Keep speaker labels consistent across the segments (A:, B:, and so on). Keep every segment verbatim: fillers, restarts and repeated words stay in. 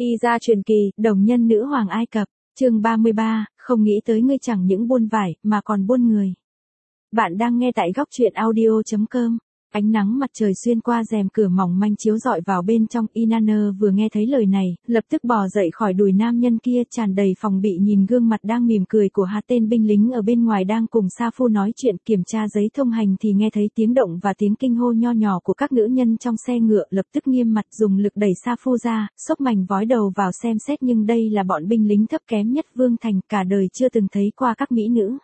A: Y gia truyền kỳ, đồng nhân nữ hoàng Ai Cập, chương ba mươi ba, không nghĩ tới ngươi chẳng những buôn vải, mà còn buôn người. Bạn đang nghe tại góc truyện audio chấm com. Ánh nắng mặt trời xuyên qua rèm cửa mỏng manh chiếu rọi vào bên trong. Inanna vừa nghe thấy lời này, lập tức bò dậy khỏi đùi nam nhân kia, tràn đầy phòng bị nhìn gương mặt đang mỉm cười của hai tên binh lính ở bên ngoài đang cùng Sa Phu nói chuyện kiểm tra giấy thông hành thì nghe thấy tiếng động và tiếng kinh hô nho nhỏ của các nữ nhân trong xe ngựa, lập tức nghiêm mặt dùng lực đẩy Sa Phu ra, xốc mảnh vói đầu vào xem xét nhưng đây là bọn binh lính thấp kém nhất Vương Thành, cả đời chưa từng thấy qua các mỹ nữ.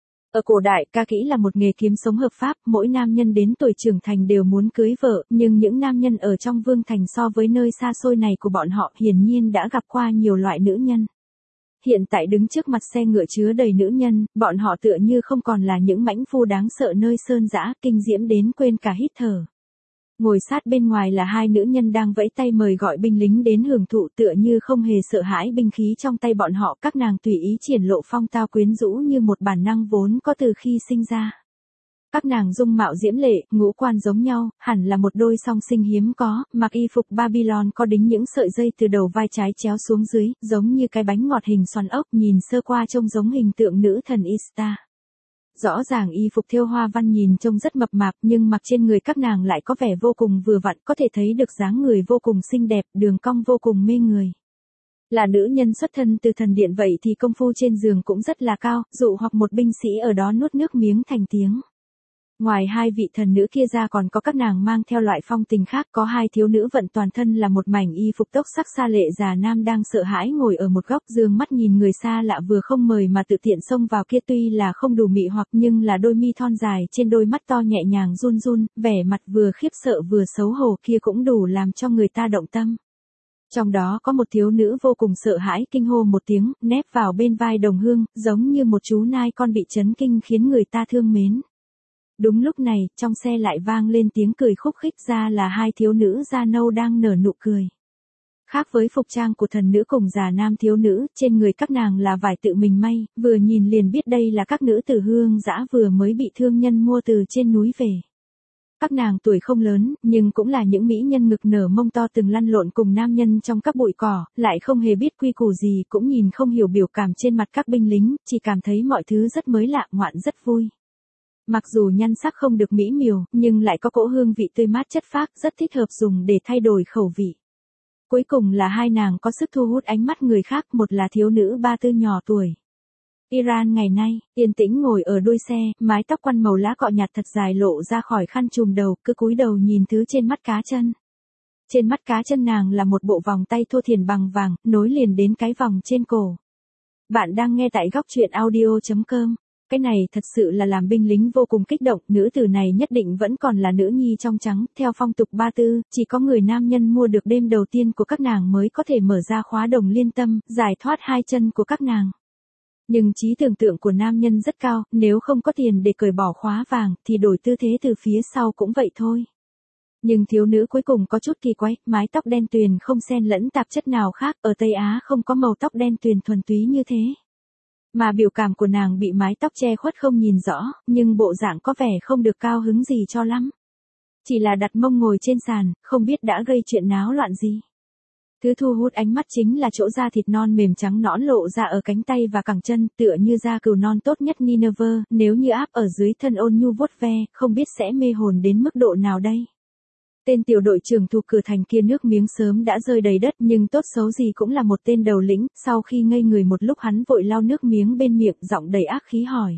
A: Ở cổ đại, ca kỹ là một nghề kiếm sống hợp pháp, mỗi nam nhân đến tuổi trưởng thành đều muốn cưới vợ, nhưng những nam nhân ở trong Vương Thành so với nơi xa xôi này của bọn họ hiển nhiên đã gặp qua nhiều loại nữ nhân. Hiện tại đứng trước mặt xe ngựa chứa đầy nữ nhân, bọn họ tựa như không còn là những mãnh phu đáng sợ nơi sơn dã, kinh diễm đến quên cả hít thở. Ngồi sát bên ngoài là hai nữ nhân đang vẫy tay mời gọi binh lính đến hưởng thụ, tựa như không hề sợ hãi binh khí trong tay bọn họ, các nàng tùy ý triển lộ phong tao quyến rũ như một bản năng vốn có từ khi sinh ra. Các nàng dung mạo diễm lệ, ngũ quan giống nhau, hẳn là một đôi song sinh hiếm có, mặc y phục Babylon có đính những sợi dây từ đầu vai trái chéo xuống dưới, giống như cái bánh ngọt hình xoắn ốc, nhìn sơ qua trông giống hình tượng nữ thần Ishtar. Rõ ràng y phục thêu hoa văn nhìn trông rất mập mạp nhưng mặc trên người các nàng lại có vẻ vô cùng vừa vặn, có thể thấy được dáng người vô cùng xinh đẹp, đường cong vô cùng mê người. Là nữ nhân xuất thân từ thần điện vậy thì công phu trên giường cũng rất là cao, dụ hoặc một binh sĩ ở đó nuốt nước miếng thành tiếng. Ngoài hai vị thần nữ kia ra còn có các nàng mang theo loại phong tình khác, có hai thiếu nữ vận toàn thân là một mảnh y phục tốc sắc xa lệ già nam đang sợ hãi ngồi ở một góc dương mắt nhìn người xa lạ vừa không mời mà tự tiện xông vào kia, tuy là không đủ mị hoặc nhưng là đôi mi thon dài trên đôi mắt to nhẹ nhàng run run, vẻ mặt vừa khiếp sợ vừa xấu hổ kia cũng đủ làm cho người ta động tâm. Trong đó có một thiếu nữ vô cùng sợ hãi kinh hô một tiếng, nép vào bên vai Đồng Hương, giống như một chú nai con bị chấn kinh khiến người ta thương mến. Đúng lúc này, trong xe lại vang lên tiếng cười khúc khích, ra là hai thiếu nữ da nâu đang nở nụ cười. Khác với phục trang của thần nữ cùng già nam thiếu nữ, trên người các nàng là vải tự mình may, vừa nhìn liền biết đây là các nữ tử hương dã vừa mới bị thương nhân mua từ trên núi về. Các nàng tuổi không lớn, nhưng cũng là những mỹ nhân ngực nở mông to từng lăn lộn cùng nam nhân trong các bụi cỏ, lại không hề biết quy củ gì, cũng nhìn không hiểu biểu cảm trên mặt các binh lính, chỉ cảm thấy mọi thứ rất mới lạ, ngoạn rất vui. Mặc dù nhan sắc không được mỹ miều, nhưng lại có cỗ hương vị tươi mát chất phác, rất thích hợp dùng để thay đổi khẩu vị. Cuối cùng là hai nàng có sức thu hút ánh mắt người khác, một là thiếu nữ ba tư nhỏ tuổi. Iran ngày nay, yên tĩnh ngồi ở đuôi xe, mái tóc quăn màu lá cọ nhạt thật dài lộ ra khỏi khăn trùm đầu, cứ cúi đầu nhìn thứ trên mắt cá chân. Trên mắt cá chân nàng là một bộ vòng tay thô thiển bằng vàng, nối liền đến cái vòng trên cổ. Bạn đang nghe tại góc truyện audio chấm com. Cái này thật sự là làm binh lính vô cùng kích động, nữ tử này nhất định vẫn còn là nữ nhi trong trắng, theo phong tục ba tư, chỉ có người nam nhân mua được đêm đầu tiên của các nàng mới có thể mở ra khóa đồng liên tâm, giải thoát hai chân của các nàng. Nhưng trí tưởng tượng của nam nhân rất cao, nếu không có tiền để cởi bỏ khóa vàng, thì đổi tư thế từ phía sau cũng vậy thôi. Nhưng thiếu nữ cuối cùng có chút kỳ quái, mái tóc đen tuyền không xen lẫn tạp chất nào khác, ở Tây Á không có màu tóc đen tuyền thuần túy như thế. Mà biểu cảm của nàng bị mái tóc che khuất không nhìn rõ, nhưng bộ dạng có vẻ không được cao hứng gì cho lắm. Chỉ là đặt mông ngồi trên sàn, không biết đã gây chuyện náo loạn gì. Thứ thu hút ánh mắt chính là chỗ da thịt non mềm trắng nõn lộ ra ở cánh tay và cẳng chân, tựa như da cừu non tốt nhất Nineveh, nếu như áp ở dưới thân ôn nhu vuốt ve, không biết sẽ mê hồn đến mức độ nào đây. Tên tiểu đội trưởng thuộc cửa thành kia nước miếng sớm đã rơi đầy đất, nhưng tốt xấu gì cũng là một tên đầu lĩnh, sau khi ngây người một lúc hắn vội lau nước miếng bên miệng, giọng đầy ác khí hỏi.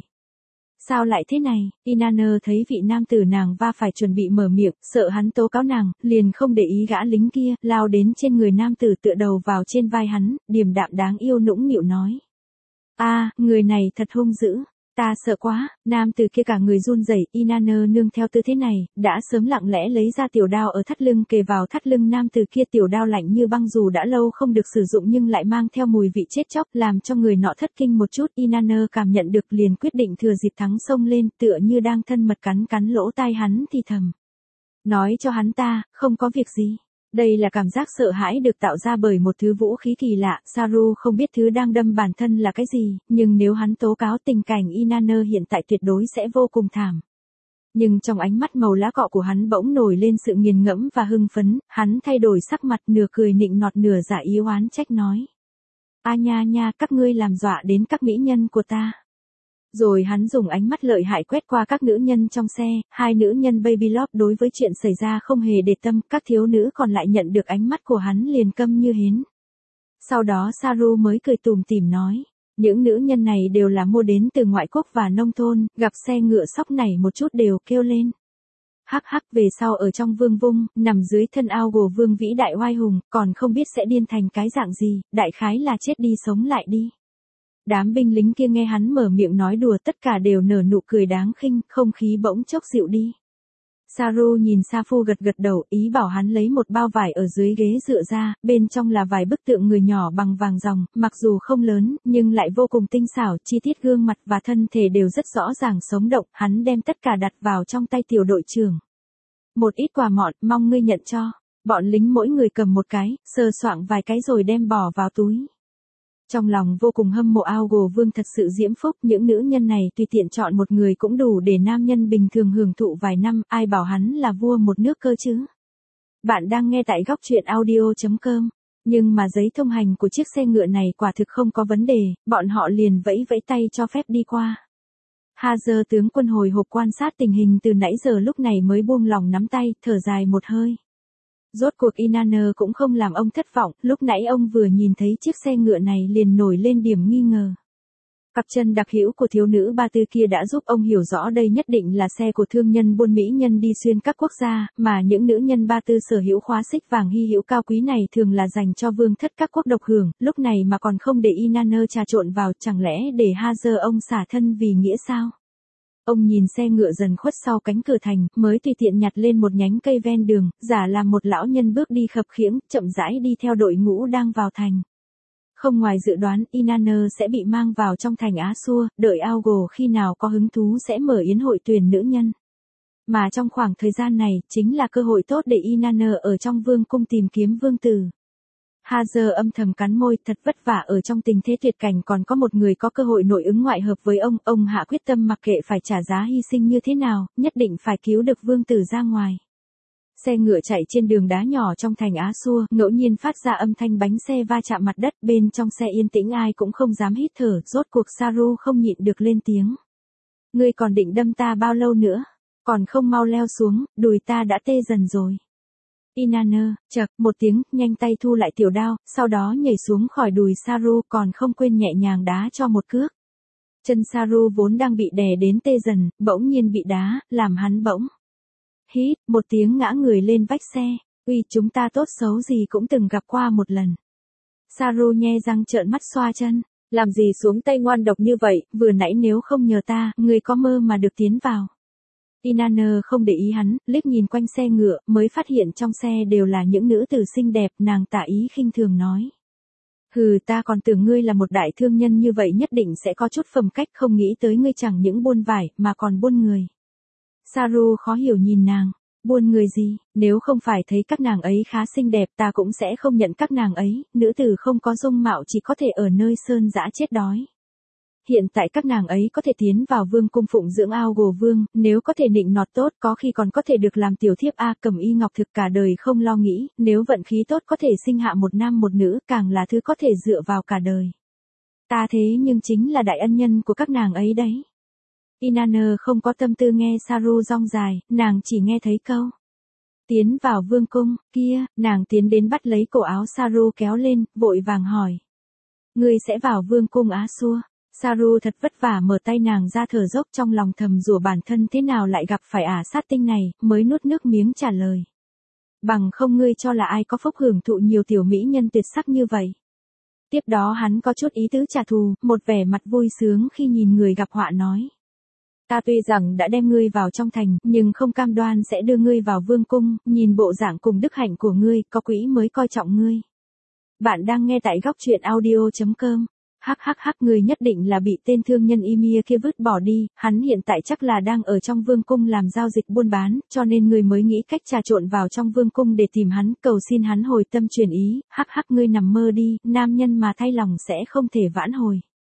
A: Sao lại thế này? Inanna thấy vị nam tử nàng va phải chuẩn bị mở miệng, sợ hắn tố cáo nàng, liền không để ý gã lính kia, lao đến trên người nam tử tựa đầu vào trên vai hắn, điềm đạm đáng yêu nũng nịu nói. A, à, người này thật hung dữ. Ta sợ quá, nam tử kia cả người run rẩy, Inanna nương theo tư thế này, đã sớm lặng lẽ lấy ra tiểu đao ở thắt lưng kề vào thắt lưng nam tử kia, tiểu đao lạnh như băng dù đã lâu không được sử dụng nhưng lại mang theo mùi vị chết chóc, làm cho người nọ thất kinh một chút, Inanna cảm nhận được liền quyết định thừa dịp thắng xông lên, tựa như đang thân mật cắn cắn lỗ tai hắn thì thầm. Nói cho hắn ta, không có việc gì. Đây là cảm giác sợ hãi được tạo ra bởi một thứ vũ khí kỳ lạ, Saru không biết thứ đang đâm bản thân là cái gì, nhưng nếu hắn tố cáo tình cảnh Inanna hiện tại tuyệt đối sẽ vô cùng thảm. Nhưng trong ánh mắt màu lá cọ của hắn bỗng nổi lên sự nghiền ngẫm và hưng phấn, hắn thay đổi sắc mặt nửa cười nịnh nọt nửa dạ ý oán trách nói. A nha nha, các ngươi làm dọa đến các mỹ nhân của ta. Rồi hắn dùng ánh mắt lợi hại quét qua các nữ nhân trong xe, hai nữ nhân Baby Love đối với chuyện xảy ra không hề để tâm, các thiếu nữ còn lại nhận được ánh mắt của hắn liền câm như hến. Sau đó Saru mới cười tủm tỉm nói, những nữ nhân này đều là mua đến từ ngoại quốc và nông thôn, gặp xe ngựa sóc nảy một chút đều kêu lên. Hắc hắc, về sau ở trong vương vung, nằm dưới thân ao gồ vương vĩ đại oai hùng, còn không biết sẽ điên thành cái dạng gì, đại khái là chết đi sống lại đi. Đám binh lính kia nghe hắn mở miệng nói đùa tất cả đều nở nụ cười đáng khinh, không khí bỗng chốc dịu đi. Saru nhìn Sa Phu gật gật đầu, ý bảo hắn lấy một bao vải ở dưới ghế dựa ra, bên trong là vài bức tượng người nhỏ bằng vàng ròng, mặc dù không lớn, nhưng lại vô cùng tinh xảo, chi tiết gương mặt và thân thể đều rất rõ ràng sống động, hắn đem tất cả đặt vào trong tay tiểu đội trưởng. Một ít quà mọn, mong ngươi nhận cho. Bọn lính mỗi người cầm một cái, sờ soạng vài cái rồi đem bỏ vào túi. Trong lòng vô cùng hâm mộ Ao Gồ Vương thật sự diễm phúc, những nữ nhân này tùy tiện chọn một người cũng đủ để nam nhân bình thường hưởng thụ vài năm, ai bảo hắn là vua một nước cơ chứ. Bạn đang nghe tại góc truyện audio chấm com, nhưng mà giấy thông hành của chiếc xe ngựa này quả thực không có vấn đề, bọn họ liền vẫy vẫy tay cho phép đi qua. Hazer tướng quân hồi hộp quan sát tình hình từ nãy giờ lúc này mới buông lòng nắm tay, thở dài một hơi. Rốt cuộc Inanna cũng không làm ông thất vọng, lúc nãy ông vừa nhìn thấy chiếc xe ngựa này liền nổi lên điểm nghi ngờ. Cặp chân đặc hữu của thiếu nữ Ba Tư kia đã giúp ông hiểu rõ đây nhất định là xe của thương nhân buôn mỹ nhân đi xuyên các quốc gia, mà những nữ nhân Ba Tư sở hữu khóa xích vàng hy hữu cao quý này thường là dành cho vương thất các quốc độc hưởng, lúc này mà còn không để Inanna trà trộn vào, chẳng lẽ để Hazer ông xả thân vì nghĩa sao? Ông nhìn xe ngựa dần khuất sau cánh cửa thành, mới tùy tiện nhặt lên một nhánh cây ven đường, giả làm một lão nhân bước đi khập khiễng, chậm rãi đi theo đội ngũ đang vào thành. Không ngoài dự đoán, Inanna sẽ bị mang vào trong thành Á Xua, đợi Ao Gồ khi nào có hứng thú sẽ mở yến hội tuyển nữ nhân. Mà trong khoảng thời gian này, chính là cơ hội tốt để Inanna ở trong vương cung tìm kiếm vương tử. Hazer âm thầm cắn môi, thật vất vả ở trong tình thế tuyệt cảnh còn có một người có cơ hội nội ứng ngoại hợp với ông, ông hạ quyết tâm mặc kệ phải trả giá hy sinh như thế nào, nhất định phải cứu được vương tử ra ngoài. Xe ngựa chạy trên đường đá nhỏ trong thành Á Xua, ngẫu nhiên phát ra âm thanh bánh xe va chạm mặt đất, bên trong xe yên tĩnh ai cũng không dám hít thở, rốt cuộc Saru không nhịn được lên tiếng. Ngươi còn định đâm ta bao lâu nữa, còn không mau leo xuống, đùi ta đã tê dần rồi. Inanna, chậc, một tiếng, nhanh tay thu lại tiểu đao, sau đó nhảy xuống khỏi đùi Saru còn không quên nhẹ nhàng đá cho một cước. Chân Saru vốn đang bị đè đến tê dần, bỗng nhiên bị đá, làm hắn bỗng. Hít, một tiếng ngã người lên vách xe, uy chúng ta tốt xấu gì cũng từng gặp qua một lần. Saru nhe răng trợn mắt xoa chân, làm gì xuống tay ngoan độc như vậy, vừa nãy nếu không nhờ ta, người có mơ mà được tiến vào. Inanna không để ý hắn, liếc nhìn quanh xe ngựa, mới phát hiện trong xe đều là những nữ tử xinh đẹp, nàng tả ý khinh thường nói. Hừ, ta còn tưởng ngươi là một đại thương nhân như vậy nhất định sẽ có chút phẩm cách, không nghĩ tới ngươi chẳng những buôn vải, mà còn buôn người. Saru khó hiểu nhìn nàng, buôn người gì, nếu không phải thấy các nàng ấy khá xinh đẹp ta cũng sẽ không nhận các nàng ấy, nữ tử không có dung mạo chỉ có thể ở nơi sơn dã chết đói. Hiện tại các nàng ấy có thể tiến vào vương cung phụng dưỡng Ao Gồ Vương, nếu có thể nịnh nọt tốt có khi còn có thể được làm tiểu thiếp A Cẩm Y Ngọc thực cả đời không lo nghĩ, nếu vận khí tốt có thể sinh hạ một nam một nữ càng là thứ có thể dựa vào cả đời. Ta thế nhưng chính là đại ân nhân của các nàng ấy đấy. Inanna không có tâm tư nghe Saru rong dài, nàng chỉ nghe thấy câu. Tiến vào vương cung, kia, nàng tiến đến bắt lấy cổ áo Saru kéo lên, vội vàng hỏi. Ngươi sẽ vào vương cung Á Xua. Saru thật vất vả mở tay nàng ra thở dốc trong lòng thầm rủa bản thân thế nào lại gặp phải ả sát tinh này, mới nuốt nước miếng trả lời. Bằng không ngươi cho là ai có phúc hưởng thụ nhiều tiểu mỹ nhân tuyệt sắc như vậy. Tiếp đó hắn có chút ý tứ trả thù, một vẻ mặt vui sướng khi nhìn người gặp họa nói. Ta tuy rằng đã đem ngươi vào trong thành, nhưng không cam đoan sẽ đưa ngươi vào vương cung, nhìn bộ dạng cùng đức hạnh của ngươi, có quỹ mới coi trọng ngươi. Bạn đang nghe tại góc truyện audio chấm com. Hắc hắc hắc, người nhất định là bị tên thương nhân Ymir kia vứt bỏ đi, hắn hiện tại chắc là đang ở trong vương cung làm giao dịch buôn bán, cho nên người mới nghĩ cách trà trộn vào trong vương cung để tìm hắn, cầu xin hắn hồi tâm chuyển ý, hắc hắc ngươi nằm mơ đi, nam nhân mà thay lòng sẽ không thể vãn hồi.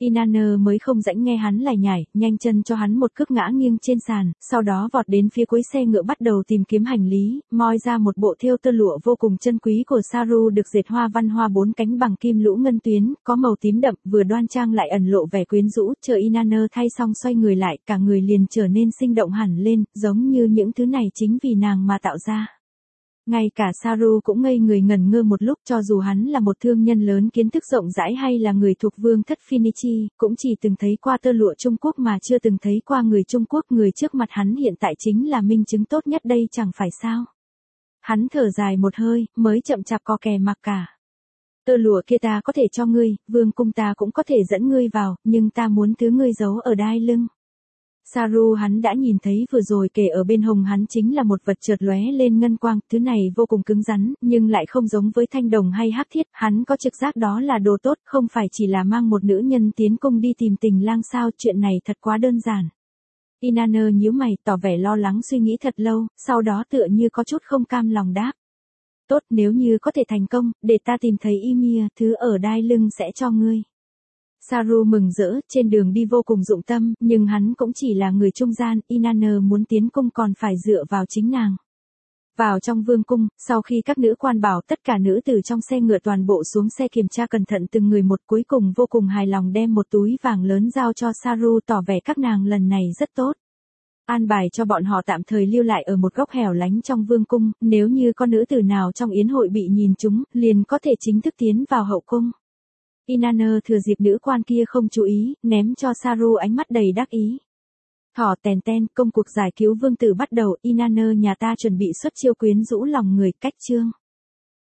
A: Inanna mới không rãnh nghe hắn lải nhải, nhanh chân cho hắn một cước ngã nghiêng trên sàn, sau đó vọt đến phía cuối xe ngựa bắt đầu tìm kiếm hành lý, moi ra một bộ thêu tơ lụa vô cùng chân quý của Saru được dệt hoa văn hoa bốn cánh bằng kim lũ ngân tuyến, có màu tím đậm, vừa đoan trang lại ẩn lộ vẻ quyến rũ, chờ Inanna thay xong xoay người lại, cả người liền trở nên sinh động hẳn lên, giống như những thứ này chính vì nàng mà tạo ra. Ngay cả Saru cũng ngây người ngẩn ngơ một lúc, cho dù hắn là một thương nhân lớn kiến thức rộng rãi hay là người thuộc vương thất Phoenici, cũng chỉ từng thấy qua tơ lụa Trung Quốc mà chưa từng thấy qua người Trung Quốc. Người trước mặt hắn hiện tại chính là minh chứng tốt nhất đây chẳng phải sao. Hắn thở dài một hơi, mới chậm chạp co kè mặc cả. Tơ lụa kia ta có thể cho ngươi, vương cung ta cũng có thể dẫn ngươi vào, nhưng ta muốn thứ ngươi giấu ở đai lưng. Saru hắn đã nhìn thấy vừa rồi kể ở bên hông hắn chính là một vật chợt lóe lên ngân quang, thứ này vô cùng cứng rắn, nhưng lại không giống với thanh đồng hay hắc thiết, hắn có trực giác đó là đồ tốt, không phải chỉ là mang một nữ nhân tiến cung đi tìm tình lang sao, chuyện này thật quá đơn giản. Inanna nhíu mày, tỏ vẻ lo lắng suy nghĩ thật lâu, sau đó tựa như có chút không cam lòng đáp. Tốt, nếu như có thể thành công, để ta tìm thấy Ymir, thứ ở đai lưng sẽ cho ngươi. Saru mừng rỡ, trên đường đi vô cùng dụng tâm, nhưng hắn cũng chỉ là người trung gian, Inanna muốn tiến cung còn phải dựa vào chính nàng. Vào trong vương cung, sau khi các nữ quan bảo tất cả nữ tử trong xe ngựa toàn bộ xuống xe kiểm tra cẩn thận từng người một, cuối cùng vô cùng hài lòng đem một túi vàng lớn giao cho Saru, tỏ vẻ các nàng lần này rất tốt. An bài cho bọn họ tạm thời lưu lại ở một góc hẻo lánh trong vương cung, nếu như có nữ tử nào trong yến hội bị nhìn trúng, liền có thể chính thức tiến vào hậu cung. Inanna thừa dịp nữ quan kia không chú ý, ném cho Saru ánh mắt đầy đắc ý. Thỏ tèn ten, công cuộc giải cứu vương tử bắt đầu, Inanna nhà ta chuẩn bị xuất chiêu quyến rũ lòng người, cách chương.